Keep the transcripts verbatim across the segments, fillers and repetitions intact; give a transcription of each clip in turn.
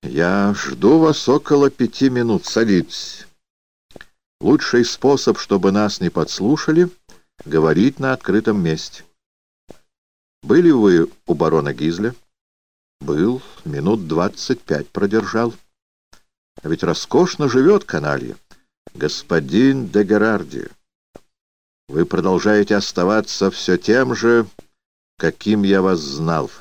Я жду вас около пяти минут. Садитесь. Лучший способ, чтобы нас не подслушали, — говорить на открытом месте. Были вы у барона Гизля? Был. Минут двадцать пять продержал. А ведь роскошно живет каналья. Господин де Герарди, вы продолжаете оставаться все тем же, каким я вас знал.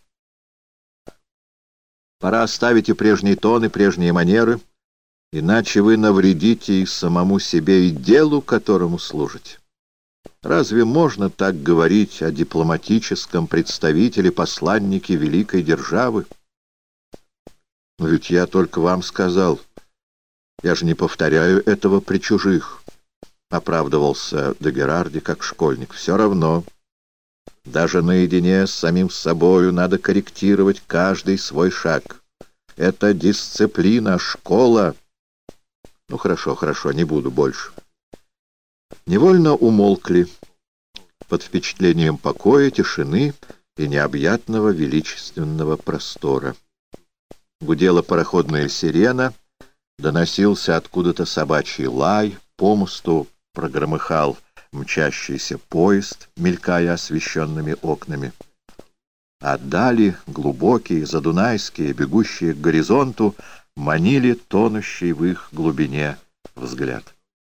Пора оставить и прежний тон, и прежние манеры, иначе вы навредите и самому себе, и делу, которому служите. Разве можно так говорить о дипломатическом представителе, посланнике великой державы? Но ведь я только вам сказал. Я же не повторяю этого при чужих, — оправдывался де Герарди как школьник. Все равно. Даже наедине с самим собою надо корректировать каждый свой шаг. Это дисциплина, школа. Ну, хорошо, хорошо, не буду больше. Невольно умолкли под впечатлением покоя, тишины и необъятного величественного простора. Гудела пароходная сирена, доносился откуда-то собачий лай, по мосту прогромыхал мчащийся поезд, мелькая освещенными окнами. А дали, глубокие, задунайские, бегущие к горизонту, манили тонущий в их глубине взгляд.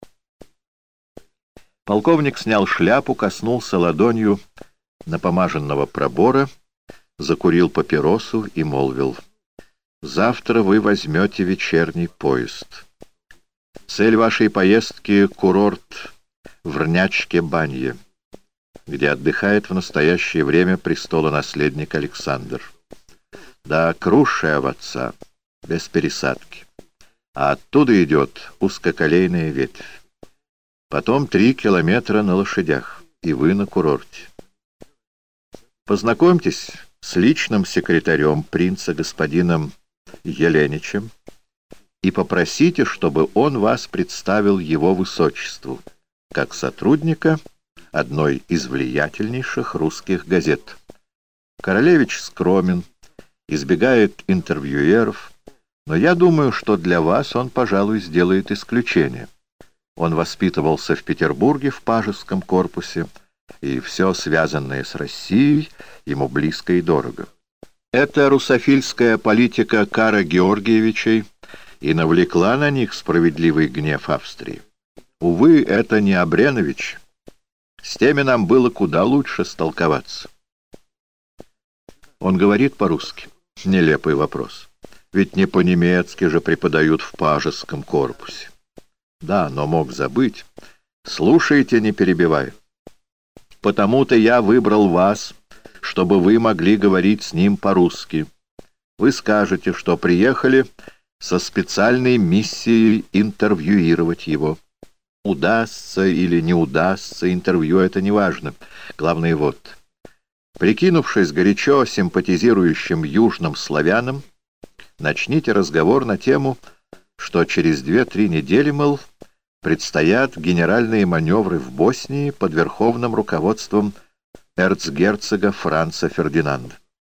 Полковник снял шляпу, коснулся ладонью напомаженного пробора, закурил папиросу и молвил: «Завтра вы возьмете вечерний поезд. Цель вашей поездки — курорт в Рнячке-Банье, где отдыхает в настоящее время престолонаследник Александр. Да, крушая в отца, без пересадки. А оттуда идет узкоколейная ветвь. Потом три километра на лошадях, и вы на курорте. Познакомьтесь с личным секретарем принца господином Еленичем и попросите, чтобы он вас представил его высочеству как сотрудника одной из влиятельнейших русских газет. Королевич скромен, избегает интервьюеров, но я думаю, что для вас он, пожалуй, сделает исключение. Он воспитывался в Петербурге в пажеском корпусе, и все связанное с Россией ему близко и дорого. Эта русофильская политика Кара Георгиевичей и навлекла на них справедливый гнев Австрии. Увы, это не Абренович. С теми нам было куда лучше столковаться. Он говорит по-русски. Нелепый вопрос. Ведь не по-немецки же преподают в пажеском корпусе. Да, но мог забыть. Слушайте, не перебивая. Потому-то я выбрал вас, чтобы вы могли говорить с ним по-русски. Вы скажете, что приехали со специальной миссией интервьюировать его. Удастся или не удастся интервью, это не важно. Главное вот. Прикинувшись горячо симпатизирующим южным славянам, начните разговор на тему, что через две-три недели, мол, предстоят генеральные маневры в Боснии под верховным руководством эрцгерцога Франца Фердинанда.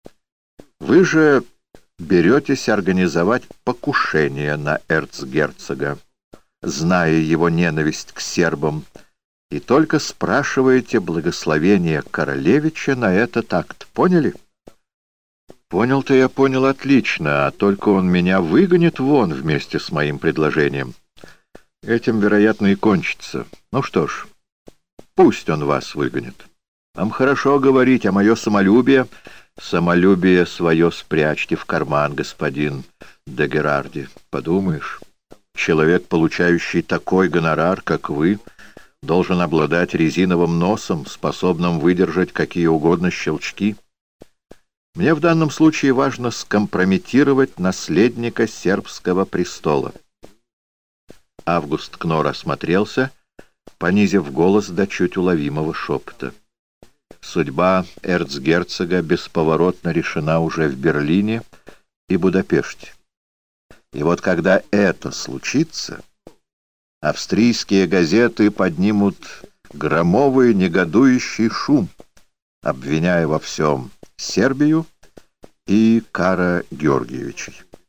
Вы же беретесь организовать покушение на эрцгерцога, зная его ненависть к сербам, и только спрашиваете благословения королевича на этот акт. Поняли? Понял-то я понял отлично, а только он меня выгонит вон вместе с моим предложением. Этим, вероятно, и кончится. Ну что ж, пусть он вас выгонит. Вам хорошо говорить, а мое самолюбие... Самолюбие свое спрячьте в карман, господин де Герарди. Подумаешь, человек, получающий такой гонорар, как вы, должен обладать резиновым носом, способным выдержать какие угодно щелчки. Мне в данном случае важно скомпрометировать наследника сербского престола. Август Кнор осмотрелся, понизив голос до чуть уловимого шепота. Судьба эрцгерцога бесповоротно решена уже в Берлине и Будапеште. И вот когда это случится, австрийские газеты поднимут громовый негодующий шум, обвиняя во всем Сербию и Кара Георгиевичей.